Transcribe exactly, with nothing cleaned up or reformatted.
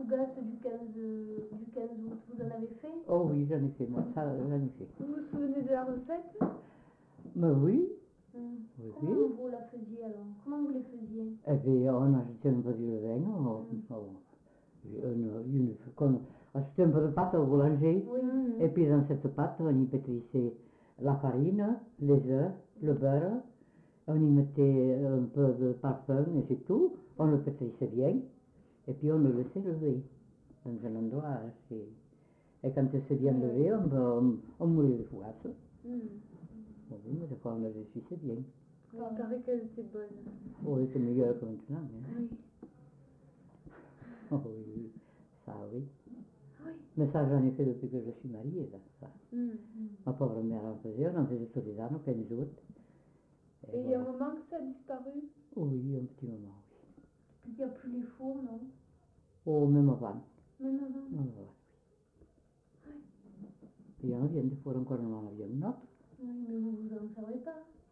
fougasse du quinze, euh, du quinze août, vous en avez fait? Oh oui, j'en ai fait, moi, ça, j'en ai fait. Vous vous souvenez de la recette? Mais oui, Hmm. oui, Comment oui. vous la faisiez alors? Comment vous les faisiez? Eh bien, on achetait un peu du levain, on, Mm. on, une, une, comme, on achetait un peu de pâte au boulanger, Oui. Mhm. et puis dans cette pâte, on y pétrissait la farine, les œufs, le beurre, on y mettait un peu de parfum et c'est tout, on le pétrissait bien, et puis on le laissait lever dans un endroit assez... Et quand c'est bien Mm. levé, on, on, on moulait les fougasses. Hmm. Oui, mais des fois on le réussissait bien. Il paraît qu'elles étaient bonnes. Oui, c'est meilleur que maintenant. Hein. Oui. Oh, oui, oui, ça oui. Oui. Mais ça, j'en ai fait depuis que je suis mariée, là, ça. Mhm. Ma pauvre mère en faisait, on en faisait tous les ans, quinze août. Et il y a un moment que ça a disparu? Oui, un petit moment, oui. Il n'y a plus les fours, non? Oh, même avant. Même avant? Même avant, oui. Il y en a bien, des fois encore on en avait un autre. Oui, mais vous vous en servez pas.